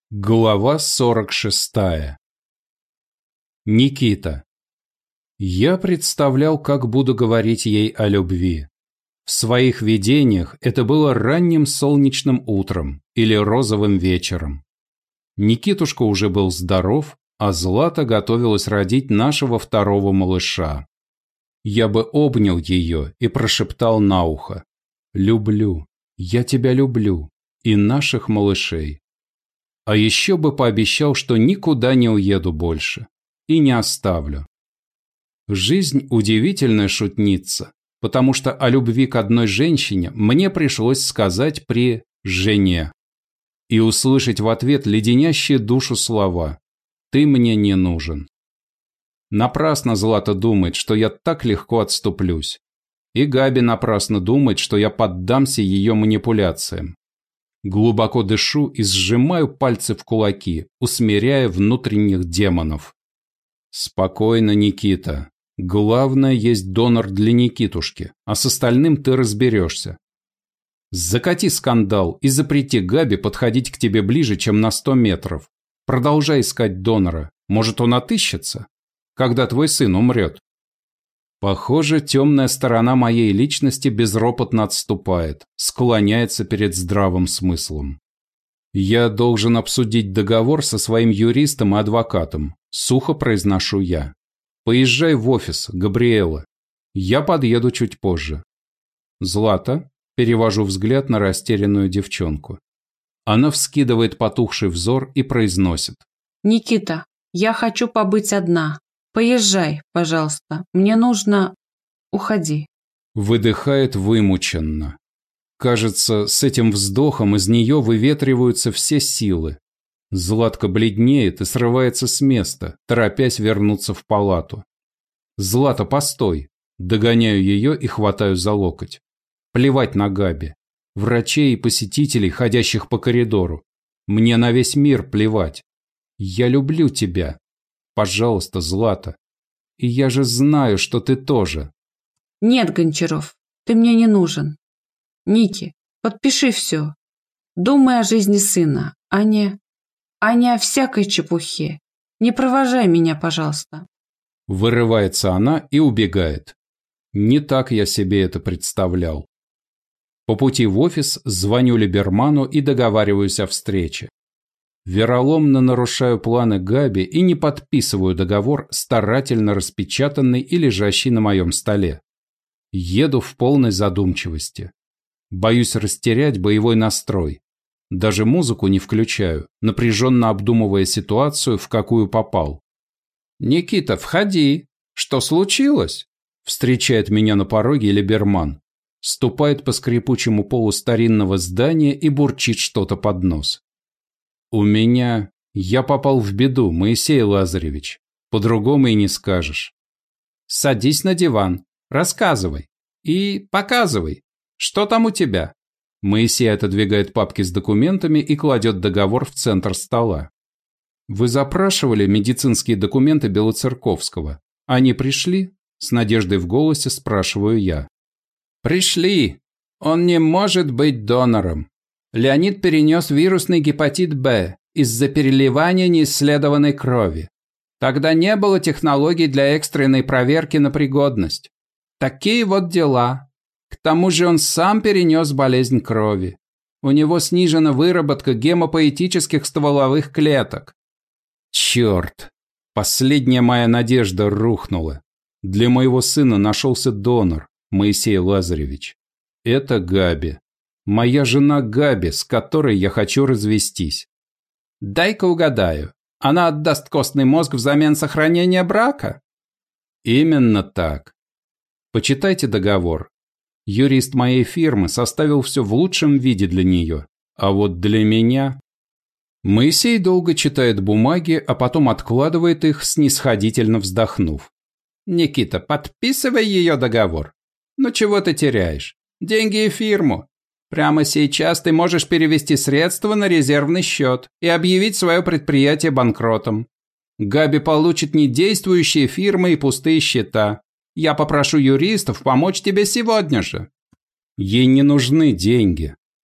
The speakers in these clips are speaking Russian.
Глава 46. Никита. Я представлял, как буду говорить ей о любви. В своих видениях это было ранним солнечным утром или розовым вечером. Никитушка уже был здоров, а Злата готовилась родить нашего второго малыша. Я бы обнял ее и прошептал на ухо: «Люблю, я тебя люблю, и наших малышей». А еще бы пообещал, что никуда не уеду больше и не оставлю. Жизнь удивительная шутница, потому что о любви к одной женщине мне пришлось сказать при жене и услышать в ответ леденящие душу слова: «Ты мне не нужен». Напрасно Злата думает, что я так легко отступлюсь. И Габи напрасно думает, что я поддамся ее манипуляциям. Глубоко дышу и сжимаю пальцы в кулаки, усмиряя внутренних демонов. Спокойно, Никита. Главное, есть донор для Никитушки, а с остальным ты разберешься. Закати скандал и запрети Габи подходить к тебе ближе, чем на 100 метров. Продолжай искать донора. Может, он отыщется, когда твой сын умрет. Похоже, темная сторона моей личности безропотно отступает, склоняется перед здравым смыслом. Я должен обсудить договор со своим юристом и адвокатом, сухо произношу я. Поезжай в офис, Габриэла. Я подъеду чуть позже. Злата, перевожу взгляд на растерянную девчонку. Она вскидывает потухший взор и произносит: «Никита, я хочу побыть одна. Поезжай, пожалуйста. Мне нужно... Уходи». Выдыхает вымученно. Кажется, с этим вздохом из нее выветриваются все силы. Златка бледнеет и срывается с места, торопясь вернуться в палату. «Злата, постой!» Догоняю ее и хватаю за локоть. Плевать на Габи. Врачей и посетителей, ходящих по коридору. Мне на весь мир плевать. Я люблю тебя. Пожалуйста, Злата. И я же знаю, что ты тоже. Нет, Гончаров, ты мне не нужен. Ники, подпиши все. Думай о жизни сына, а не о всякой чепухе. Не провожай меня, пожалуйста. Вырывается она и убегает. Не так я себе это представлял. По пути в офис звоню Либерману и договариваюсь о встрече. Вероломно нарушаю планы Габи и не подписываю договор, старательно распечатанный и лежащий на моем столе. Еду в полной задумчивости. Боюсь растерять боевой настрой. Даже музыку не включаю, напряженно обдумывая ситуацию, в какую попал. «Никита, входи! Что случилось?» Встречает меня на пороге Либерман. Ступает по скрипучему полу старинного здания и бурчит что-то под нос. Я попал в беду, Моисей Лазаревич. По-другому и не скажешь. Садись на диван, рассказывай и показывай, что там у тебя. Моисей отодвигает папки с документами и кладет договор в центр стола. Вы запрашивали медицинские документы Белоцерковского. Они пришли? С надеждой в голосе спрашиваю я. Пришли. Он не может быть донором. Леонид перенес вирусный гепатит Б из-за переливания неисследованной крови. Тогда не было технологий для экстренной проверки на пригодность. Такие вот дела. К тому же он сам перенес болезнь крови. У него снижена выработка гемопоэтических стволовых клеток. Черт! Последняя моя надежда рухнула. Для моего сына нашелся донор, Моисей Лазаревич. Это Габи. Моя жена Габи, с которой я хочу развестись. Дай-ка угадаю, она отдаст костный мозг взамен сохранения брака? Именно так. Почитайте договор. Юрист моей фирмы составил все в лучшем виде для нее, а вот для меня... Моисей долго читает бумаги, а потом откладывает их, снисходительно вздохнув. Никита, подписывай ее договор. Ну чего ты теряешь? Деньги и фирму. Прямо сейчас ты можешь перевести средства на резервный счет и объявить свое предприятие банкротом. Габи получит недействующие фирмы и пустые счета. Я попрошу юристов помочь тебе сегодня же. Ей не нужны деньги.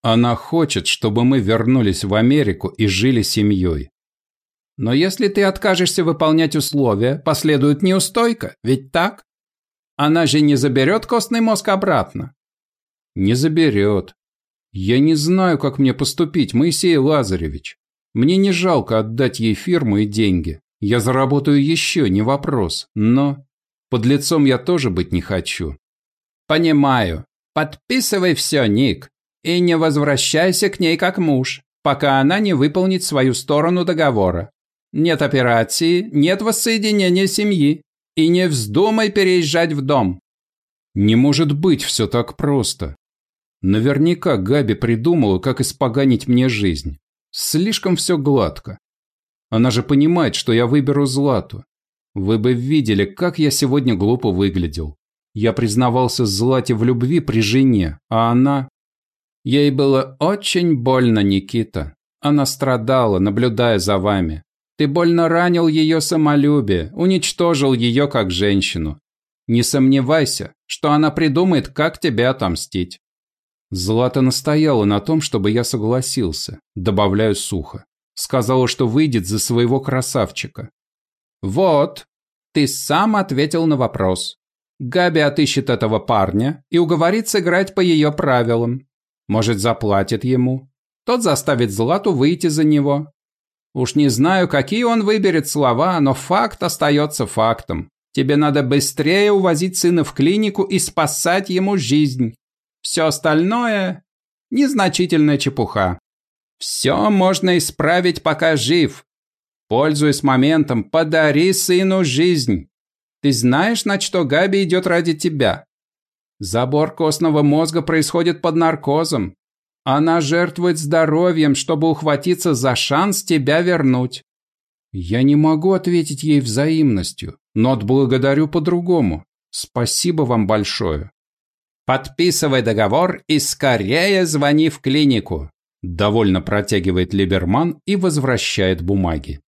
Она хочет, чтобы мы вернулись в Америку и жили семьей. Но если ты откажешься выполнять условия, последует неустойка, ведь так? Она же не заберет костный мозг обратно. Не заберет. Я не знаю, как мне поступить, Моисей Лазаревич. Мне не жалко отдать ей фирму и деньги. Я заработаю еще, не вопрос. Но подлецом я тоже быть не хочу. Понимаю. Подписывай все, Ник. И не возвращайся к ней как муж, пока она не выполнит свою сторону договора. Нет операции, нет воссоединения семьи. И не вздумай переезжать в дом. Не может быть все так просто. Наверняка Габи придумала, как испоганить мне жизнь. Слишком все гладко. Она же понимает, что я выберу Злату. Вы бы видели, как я сегодня глупо выглядел. Я признавался Злате в любви при жене, а она... Ей было очень больно, Никита. Она страдала, наблюдая за вами. Ты больно ранил ее самолюбие, уничтожил ее как женщину. Не сомневайся, что она придумает, как тебе отомстить. Злата настояла на том, чтобы я согласился, добавляю сухо. Сказала, что выйдет за своего красавчика. Вот, ты сам ответил на вопрос. Габи отыщет этого парня и уговорит сыграть по ее правилам. Может, заплатит ему. Тот заставит Злату выйти за него. Уж не знаю, какие он выберет слова, но факт остается фактом. Тебе надо быстрее увозить сына в клинику и спасать ему жизнь. Все остальное – незначительная чепуха. Все можно исправить, пока жив. Пользуясь моментом, подари сыну жизнь. Ты знаешь, на что Габи идет ради тебя? Забор костного мозга происходит под наркозом. Она жертвует здоровьем, чтобы ухватиться за шанс тебя вернуть. Я не могу ответить ей взаимностью, но отблагодарю по-другому. Спасибо вам большое. Подписывай договор и скорее звони в клинику. Довольно протягивает Либерман и возвращает бумаги.